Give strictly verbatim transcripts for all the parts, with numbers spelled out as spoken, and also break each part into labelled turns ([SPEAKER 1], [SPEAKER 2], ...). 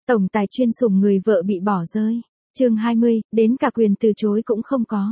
[SPEAKER 1] Tổng tài chuyên sủng người vợ bị bỏ rơi. Chương hai mươi, đến cả quyền từ chối cũng không có.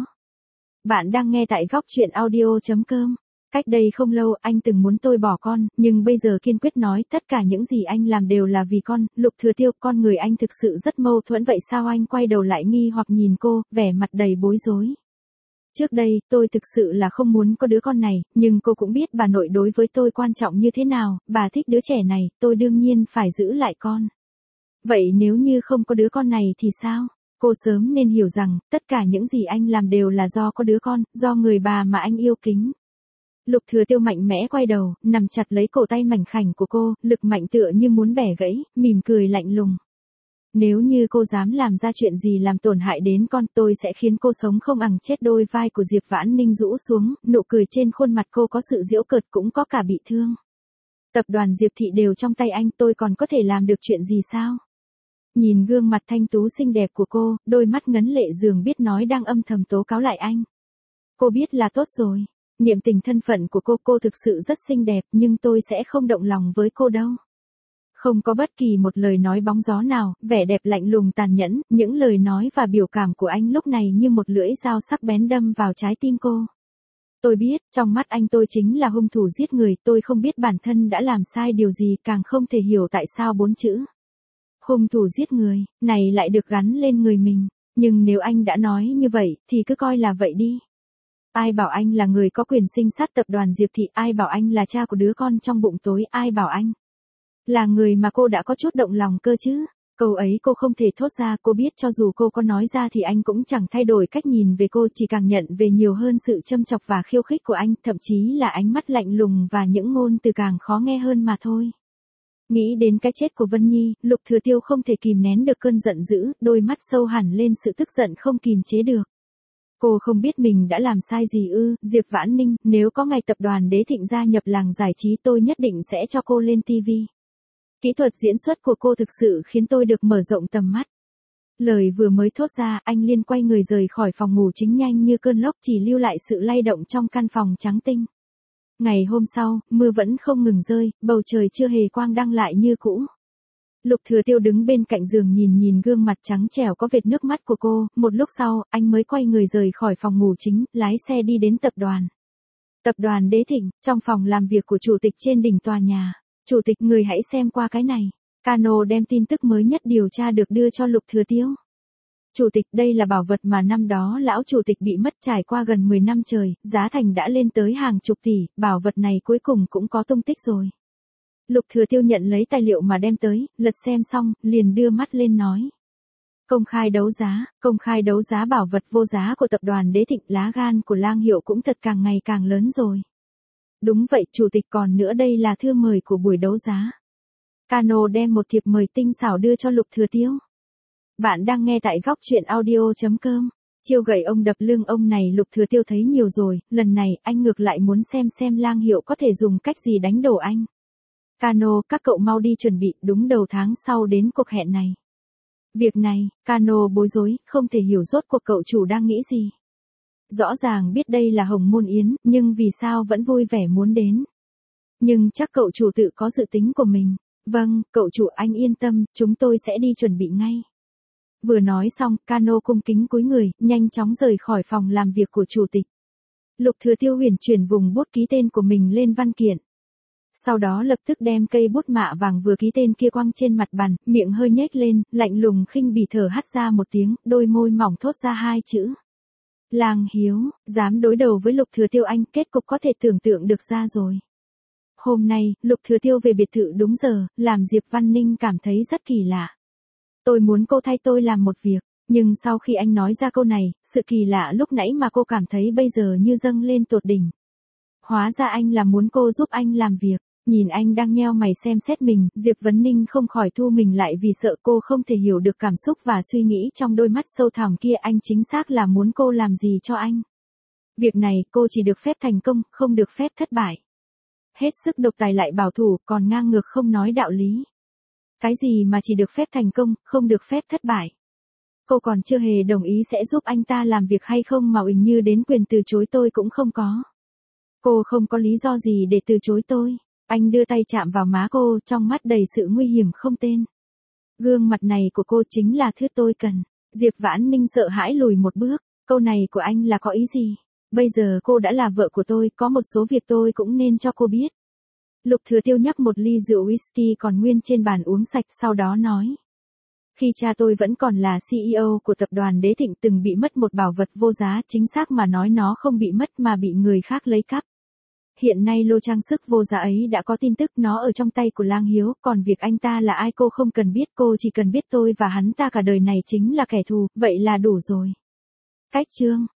[SPEAKER 1] Bạn đang nghe tại góc truyện audio chấm com. Cách đây không lâu anh từng muốn tôi bỏ con, nhưng bây giờ kiên quyết nói tất cả những gì anh làm đều là vì con. Lục Thừa Tiêu, con người anh thực sự rất mâu thuẫn, vậy sao? Anh quay đầu lại nghi hoặc nhìn cô, vẻ mặt đầy bối rối. Trước đây, tôi thực sự là không muốn có đứa con này, nhưng cô cũng biết bà nội đối với tôi quan trọng như thế nào, bà thích đứa trẻ này, tôi đương nhiên phải giữ lại con. Vậy nếu như không có đứa con này thì sao? Cô sớm nên hiểu rằng, tất cả những gì anh làm đều là do có đứa con, do người bà mà anh yêu kính. Lục Thừa Tiêu mạnh mẽ quay đầu, nằm chặt lấy cổ tay mảnh khảnh của cô, lực mạnh tựa như muốn bẻ gãy, mỉm cười lạnh lùng. Nếu như cô dám làm ra chuyện gì làm tổn hại đến con, tôi sẽ khiến cô sống không bằng chết. Đôi vai của Diệp Vãn Ninh rũ xuống, nụ cười trên khuôn mặt cô có sự giễu cợt cũng có cả bị thương. Tập đoàn Diệp Thị đều trong tay anh, tôi còn có thể làm được chuyện gì sao? Nhìn gương mặt thanh tú xinh đẹp của cô, đôi mắt ngấn lệ dường biết nói đang âm thầm tố cáo lại anh. Cô biết là tốt rồi. Niệm tình thân phận của cô, cô thực sự rất xinh đẹp, nhưng tôi sẽ không động lòng với cô đâu. Không có bất kỳ một lời nói bóng gió nào, vẻ đẹp lạnh lùng tàn nhẫn, những lời nói và biểu cảm của anh lúc này như một lưỡi dao sắc bén đâm vào trái tim cô. Tôi biết, trong mắt anh tôi chính là hung thủ giết người, tôi không biết bản thân đã làm sai điều gì, càng không thể hiểu tại sao bốn chữ hung thủ giết người này lại được gắn lên người mình. Nhưng nếu anh đã nói như vậy, thì cứ coi là vậy đi. Ai bảo anh là người có quyền sinh sát tập đoàn Diệp Thị, ai bảo anh là cha của đứa con trong bụng tối, ai bảo anh là người mà cô đã có chút động lòng cơ chứ? Câu ấy cô không thể thốt ra, cô biết cho dù cô có nói ra thì anh cũng chẳng thay đổi cách nhìn về cô, chỉ càng nhận về nhiều hơn sự châm chọc và khiêu khích của anh, thậm chí là ánh mắt lạnh lùng và những ngôn từ càng khó nghe hơn mà thôi. Nghĩ đến cái chết của Vân Nhi, Lục Thừa Tiêu không thể kìm nén được cơn giận dữ, đôi mắt sâu hẳn lên sự tức giận không kìm chế được. Cô không biết mình đã làm sai gì ư? Diệp Vãn Ninh, nếu có ngày tập đoàn Đế Thịnh gia nhập làng giải trí, tôi nhất định sẽ cho cô lên ti vi. Kỹ thuật diễn xuất của cô thực sự khiến tôi được mở rộng tầm mắt. Lời vừa mới thốt ra, anh liền quay người rời khỏi phòng ngủ chính nhanh như cơn lốc, chỉ lưu lại sự lay động trong căn phòng trắng tinh. Ngày hôm sau, mưa vẫn không ngừng rơi, bầu trời chưa hề quang đăng lại như cũ. Lục Thừa Tiêu đứng bên cạnh giường nhìn nhìn gương mặt trắng trẻo có vệt nước mắt của cô, một lúc sau, anh mới quay người rời khỏi phòng ngủ chính, lái xe đi đến tập đoàn. Tập đoàn Đế Thịnh, trong phòng làm việc của chủ tịch trên đỉnh tòa nhà. Chủ tịch, người hãy xem qua cái này. Cano đem tin tức mới nhất điều tra được đưa cho Lục Thừa Tiêu. Chủ tịch, đây là bảo vật mà năm đó lão chủ tịch bị mất, trải qua gần mười năm trời, giá thành đã lên tới hàng chục tỷ, bảo vật này cuối cùng cũng có tung tích rồi. Lục Thừa Tiêu nhận lấy tài liệu mà đem tới, lật xem xong, liền đưa mắt lên nói. Công khai đấu giá, công khai đấu giá bảo vật vô giá của tập đoàn Đế Thịnh, lá gan của Lang Hiệu cũng thật càng ngày càng lớn rồi. Đúng vậy, chủ tịch, còn nữa đây là thư mời của buổi đấu giá. Cano đem một thiệp mời tinh xảo đưa cho Lục Thừa Tiêu. Bạn đang nghe tại góc truyện audio chấm com. Chiêu gậy ông đập lưng ông này Lục Thừa Tiêu thấy nhiều rồi, lần này anh ngược lại muốn xem xem Lang Hiệu có thể dùng cách gì đánh đổ anh. Cano, các cậu mau đi chuẩn bị, đúng đầu tháng sau đến cuộc hẹn này. Việc này, Cano bối rối, không thể hiểu rốt cuộc cậu chủ đang nghĩ gì. Rõ ràng biết đây là Hồng Môn Yến, nhưng vì sao vẫn vui vẻ muốn đến. Nhưng chắc cậu chủ tự có dự tính của mình. Vâng, cậu chủ, anh yên tâm, chúng tôi sẽ đi chuẩn bị ngay. Vừa nói xong, Cano cung kính cúi người, nhanh chóng rời khỏi phòng làm việc của chủ tịch. Lục Thừa Tiêu huyền chuyển vùng bút ký tên của mình lên văn kiện. Sau đó lập tức đem cây bút mạ vàng vừa ký tên kia quăng trên mặt bàn, miệng hơi nhếch lên, lạnh lùng khinh bỉ thở hắt ra một tiếng, đôi môi mỏng thốt ra hai chữ. Lang Hiếu, dám đối đầu với Lục Thừa Tiêu, anh, kết cục có thể tưởng tượng được ra rồi. Hôm nay, Lục Thừa Tiêu về biệt thự đúng giờ, làm Diệp Văn Ninh cảm thấy rất kỳ lạ. Tôi muốn cô thay tôi làm một việc, nhưng sau khi anh nói ra câu này, sự kỳ lạ lúc nãy mà cô cảm thấy bây giờ như dâng lên tột đỉnh. Hóa ra anh là muốn cô giúp anh làm việc. Nhìn anh đang nheo mày xem xét mình, Diệp Vấn Ninh không khỏi thu mình lại vì sợ cô không thể hiểu được cảm xúc và suy nghĩ trong đôi mắt sâu thẳm kia. Anh chính xác là muốn cô làm gì cho anh. Việc này cô chỉ được phép thành công, không được phép thất bại. Hết sức độc tài lại bảo thủ, còn ngang ngược không nói đạo lý. Cái gì mà chỉ được phép thành công, không được phép thất bại. Cô còn chưa hề đồng ý sẽ giúp anh ta làm việc hay không mà hình như đến quyền từ chối tôi cũng không có. Cô không có lý do gì để từ chối tôi. Anh đưa tay chạm vào má cô, trong mắt đầy sự nguy hiểm không tên. Gương mặt này của cô chính là thứ tôi cần. Diệp Vãn Ninh sợ hãi lùi một bước. Câu này của anh là có ý gì? Bây giờ cô đã là vợ của tôi, có một số việc tôi cũng nên cho cô biết. Lục Thừa Tiêu nhấp một ly rượu whisky còn nguyên trên bàn uống sạch, sau đó nói. Khi cha tôi vẫn còn là xê e ô của tập đoàn Đế Thịnh từng bị mất một bảo vật vô giá, chính xác mà nói nó không bị mất mà bị người khác lấy cắp. Hiện nay lô trang sức vô giá ấy đã có tin tức, nó ở trong tay của Lang Hiếu, còn việc anh ta là ai cô không cần biết, cô chỉ cần biết tôi và hắn ta cả đời này chính là kẻ thù, vậy là đủ rồi. Cách chương